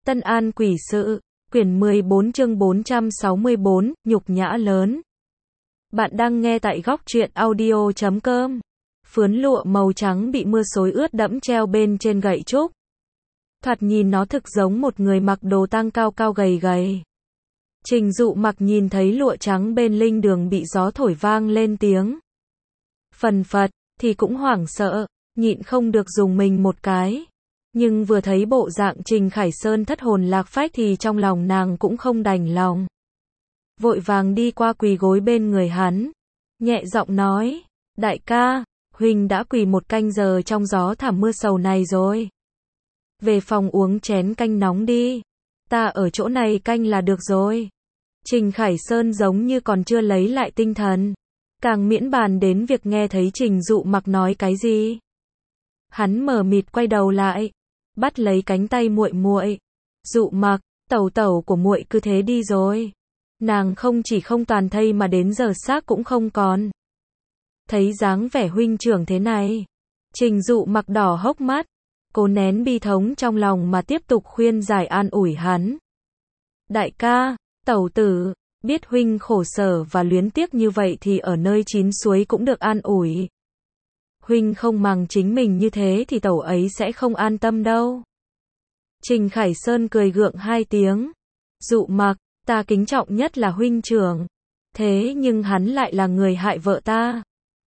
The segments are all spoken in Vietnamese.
Tân An quỷ sự, quyển 14 chương 464, nhục nhã lớn. Bạn đang nghe tại góc truyện audio.com. Phướn lụa màu trắng bị mưa xối ướt đẫm treo bên trên gậy trúc. Thoạt nhìn nó thực giống một người mặc đồ tang cao cao gầy gầy. Trình Dụ Mặc nhìn thấy lụa trắng bên linh đường bị gió thổi vang lên tiếng phần phật, thì cũng hoảng sợ, nhịn không được dùng mình một cái. Nhưng vừa thấy bộ dạng Trình Khải Sơn thất hồn lạc phách thì trong lòng nàng cũng không đành lòng. Vội vàng đi qua quỳ gối bên người hắn, nhẹ giọng nói, đại ca, huynh đã quỳ một canh giờ trong gió thảm mưa sầu này rồi. Về phòng uống chén canh nóng đi, ta ở chỗ này canh là được rồi. Trình Khải Sơn giống như còn chưa lấy lại tinh thần, càng miễn bàn đến việc nghe thấy Trình Dụ Mặc nói cái gì. Hắn mờ mịt quay đầu lại, bắt lấy cánh tay muội muội. Dụ Mặc, tẩu tẩu của muội cứ thế đi rồi. Nàng không chỉ không toàn thây mà đến giờ xác cũng không còn. Thấy dáng vẻ huynh trưởng thế này, Trình Dụ Mặc đỏ hốc mắt, cố nén bi thống trong lòng mà tiếp tục khuyên giải an ủi hắn. Đại ca, tẩu tử, biết huynh khổ sở và luyến tiếc như vậy thì ở nơi chín suối cũng được an ủi. Huynh không màng chính mình như thế thì tẩu ấy sẽ không an tâm đâu. Trình Khải Sơn cười gượng hai tiếng. Dụ Mặc, ta kính trọng nhất là huynh trưởng. Thế nhưng hắn lại là người hại vợ ta.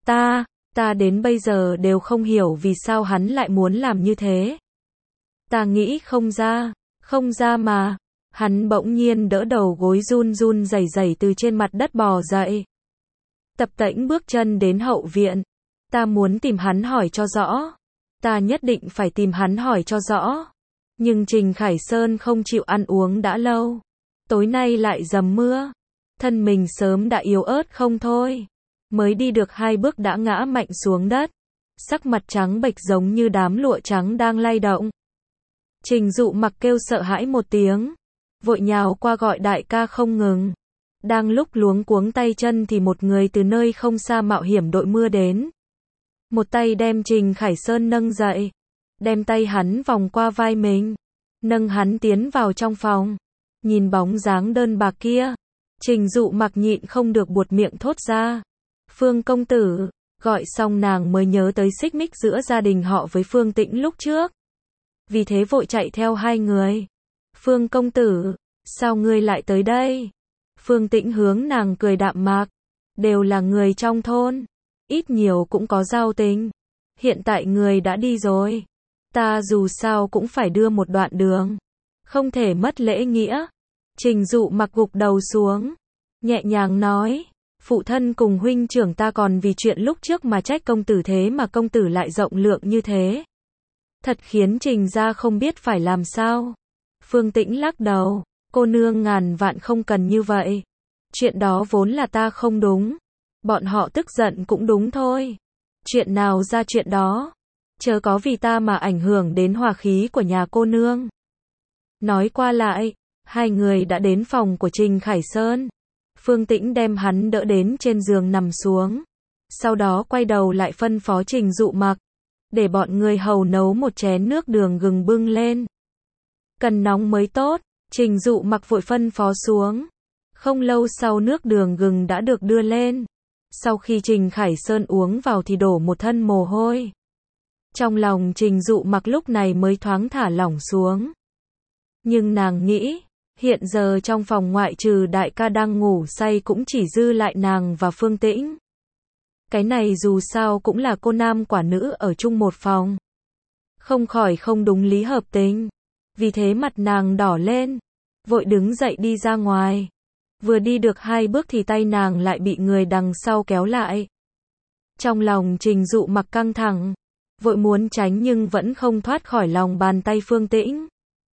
Ta đến bây giờ đều không hiểu vì sao hắn lại muốn làm như thế. Ta nghĩ không ra mà. Hắn bỗng nhiên đỡ đầu gối run run rẩy rẩy từ trên mặt đất bò dậy. Tập tễnh bước chân đến hậu viện. Ta muốn tìm hắn hỏi cho rõ. Ta nhất định phải tìm hắn hỏi cho rõ. Nhưng Trình Khải Sơn không chịu ăn uống đã lâu. Tối nay lại dầm mưa. Thân mình sớm đã yếu ớt không thôi. Mới đi được 2 bước đã ngã mạnh xuống đất. Sắc mặt trắng bệch giống như đám lụa trắng đang lay động. Trình Dụ Mặc kêu sợ hãi một tiếng, vội nhào qua gọi đại ca không ngừng. Đang lúc luống cuống tay chân thì một người từ nơi không xa mạo hiểm đội mưa đến. Một tay đem Trình Khải Sơn nâng dậy, đem tay hắn vòng qua vai mình, nâng hắn tiến vào trong phòng. Nhìn bóng dáng đơn bạc kia, Trình Dụ Mặc nhịn không được buột miệng thốt ra. Phương công tử, gọi xong nàng mới nhớ tới xích mích giữa gia đình họ với Phương Tĩnh lúc trước. Vì thế vội chạy theo hai người. Phương công tử, sao ngươi lại tới đây? Phương Tĩnh hướng nàng cười đạm mạc. Đều là người trong thôn, ít nhiều cũng có giao tình. Hiện tại người đã đi rồi, ta dù sao cũng phải đưa một đoạn đường, không thể mất lễ nghĩa. Trình Dụ Mặc gục đầu xuống, nhẹ nhàng nói, phụ thân cùng huynh trưởng ta còn vì chuyện lúc trước mà trách công tử, thế mà công tử lại rộng lượng như thế. Thật khiến Trình gia không biết phải làm sao. Phương Tĩnh lắc đầu, cô nương ngàn vạn không cần như vậy. Chuyện đó vốn là ta không đúng. Bọn họ tức giận cũng đúng thôi. Chuyện nào ra chuyện đó. Chớ có vì ta mà ảnh hưởng đến hòa khí của nhà cô nương. Nói qua lại, hai người đã đến phòng của Trình Khải Sơn. Phương Tĩnh đem hắn đỡ đến trên giường nằm xuống. Sau đó quay đầu lại phân phó Trình Dụ Mặc, để bọn người hầu nấu một chén nước đường gừng bưng lên. Cần nóng mới tốt. Trình Dụ Mặc vội phân phó xuống. Không lâu sau nước đường gừng đã được đưa lên. Sau khi Trình Khải Sơn uống vào thì đổ một thân mồ hôi. Trong lòng Trình Dụ Mặc lúc này mới thoáng thả lỏng xuống. Nhưng nàng nghĩ, hiện giờ trong phòng ngoại trừ đại ca đang ngủ say cũng chỉ dư lại nàng và Phương Tĩnh. Cái này dù sao cũng là cô nam quả nữ ở chung một phòng. Không khỏi không đúng lý hợp tình. Vì thế mặt nàng đỏ lên, vội đứng dậy đi ra ngoài. Vừa đi được 2 bước thì tay nàng lại bị người đằng sau kéo lại. Trong lòng Trình Dụ Mặc căng thẳng, vội muốn tránh nhưng vẫn không thoát khỏi lòng bàn tay Phương Tĩnh.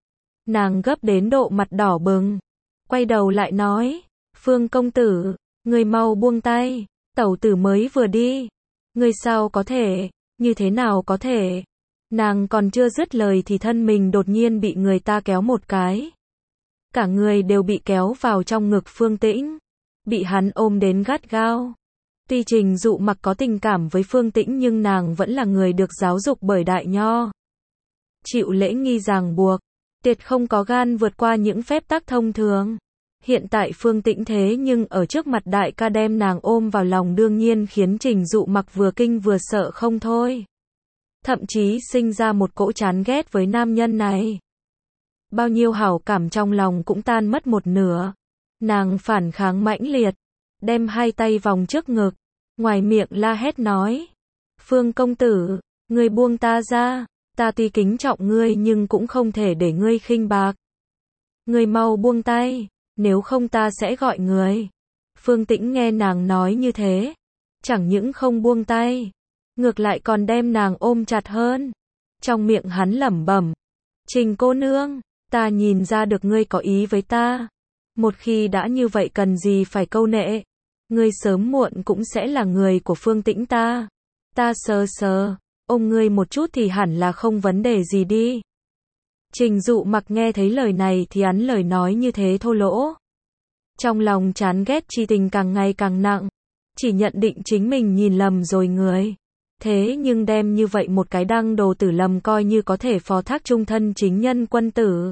Nàng gấp đến độ mặt đỏ bừng, quay đầu lại nói, Phương công tử, người mau buông tay, tẩu tử mới vừa đi. Người sao có thể, như thế nào có thể. Nàng còn chưa dứt lời thì thân mình đột nhiên bị người ta kéo một cái. Cả người đều bị kéo vào trong ngực Phương Tĩnh, bị hắn ôm đến gắt gao. Tuy Trình Dụ Mặc có tình cảm với Phương Tĩnh nhưng nàng vẫn là người được giáo dục bởi Đại Nho. Chịu lễ nghi ràng buộc, Tuyệt không có gan vượt qua những phép tắc thông thường. Hiện tại Phương Tĩnh thế nhưng ở trước mặt đại ca đem nàng ôm vào lòng đương nhiên khiến Trình Dụ Mặc vừa kinh vừa sợ không thôi. Thậm chí sinh ra một cỗ chán ghét với nam nhân này. Bao nhiêu hảo cảm trong lòng cũng tan mất một nửa. Nàng phản kháng mãnh liệt, đem hai tay vòng trước ngực, ngoài miệng la hét nói. Phương công tử, ngươi buông ta ra, ta tuy kính trọng ngươi nhưng cũng không thể để ngươi khinh bạc. Ngươi mau buông tay, nếu không ta sẽ gọi người. Phương Tĩnh nghe nàng nói như thế, chẳng những không buông tay, ngược lại còn đem nàng ôm chặt hơn. Trong miệng hắn lẩm bẩm, Trình cô nương, ta nhìn ra được ngươi có ý với ta. Một khi đã như vậy cần gì phải câu nệ. Ngươi sớm muộn cũng sẽ là người của Phương Tĩnh ta. Ta sờ, ôm ngươi một chút thì hẳn là không vấn đề gì đi. Trình Dụ Mặc nghe thấy lời này thì hắn lời nói như thế thô lỗ. Trong lòng chán ghét chi tình càng ngày càng nặng. Chỉ nhận định chính mình nhìn lầm rồi người. Thế nhưng đem như vậy một cái đăng đồ tử lầm coi như có thể phó thác trung thân chính nhân quân tử.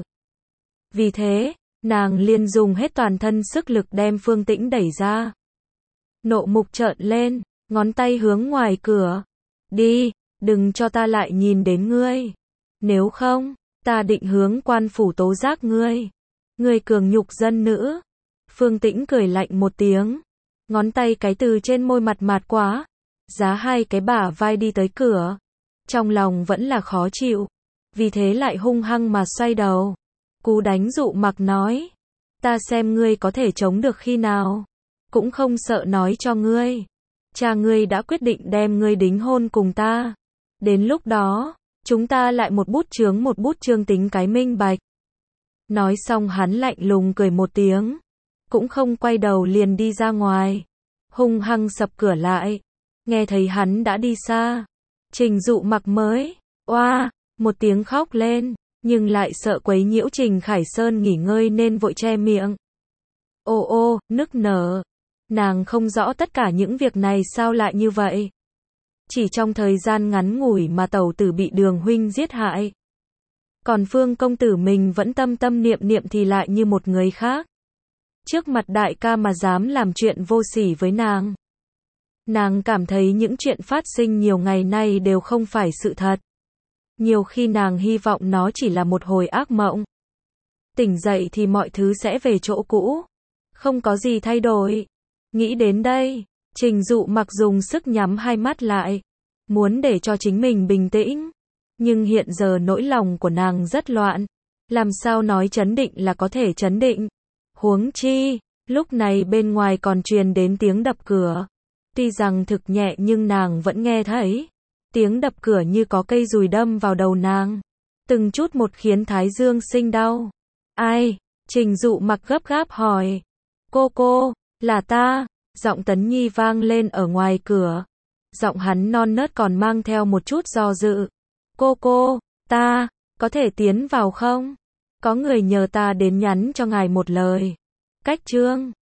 Vì thế, nàng liền dùng hết toàn thân sức lực đem Phương Tĩnh đẩy ra. Nộ mục trợn lên, ngón tay hướng ngoài cửa. Đi, đừng cho ta lại nhìn đến ngươi. Nếu không, ta định hướng quan phủ tố giác ngươi. Ngươi cường nhục dân nữ. Phương Tĩnh cười lạnh một tiếng. Ngón tay cái từ trên môi mặt mạt quá. Giá hai cái bả vai đi tới cửa. Trong lòng vẫn là khó chịu. Vì thế lại hung hăng mà xoay đầu. Cú đánh Dụ Mặc nói. Ta xem ngươi có thể chống được khi nào. Cũng không sợ nói cho ngươi. Cha ngươi đã quyết định đem ngươi đính hôn cùng ta. Đến lúc đó, chúng ta lại một bút chương tính cái minh bạch. Nói xong hắn lạnh lùng cười một tiếng. Cũng không quay đầu liền đi ra ngoài. Hung hăng sập cửa lại. Nghe thấy hắn đã đi xa. Trình Dụ Mặc mới, oa, một tiếng khóc lên. Nhưng lại sợ quấy nhiễu Trình Khải Sơn nghỉ ngơi nên vội che miệng. Ô, nức nở. Nàng không rõ tất cả những việc này sao lại như vậy. Chỉ trong thời gian ngắn ngủi mà tẩu tử bị Đường huynh giết hại. Còn Phương công tử mình vẫn tâm tâm niệm niệm thì lại như một người khác. Trước mặt đại ca mà dám làm chuyện vô sỉ với nàng. Nàng cảm thấy những chuyện phát sinh nhiều ngày nay đều không phải sự thật. Nhiều khi nàng hy vọng nó chỉ là một hồi ác mộng. Tỉnh dậy thì mọi thứ sẽ về chỗ cũ. Không có gì thay đổi. Nghĩ đến đây, Trình Dụ Mặc dùng sức nhắm hai mắt lại. Muốn để cho chính mình bình tĩnh. Nhưng hiện giờ nỗi lòng của nàng rất loạn. Làm sao nói trấn định là có thể trấn định. Huống chi, lúc này bên ngoài còn truyền đến tiếng đập cửa. Tuy rằng thực nhẹ nhưng nàng vẫn nghe thấy. Tiếng đập cửa như có cây dùi đâm vào đầu nàng. Từng chút một khiến thái dương sinh đau. Ai? Trình Dụ Mặc gấp gáp hỏi. Cô, là ta. Giọng Tấn Nhi vang lên ở ngoài cửa. Giọng hắn non nớt còn mang theo một chút do dự. Cô, ta, có thể tiến vào không? Có người nhờ ta đến nhắn cho ngài một lời. Cách chương.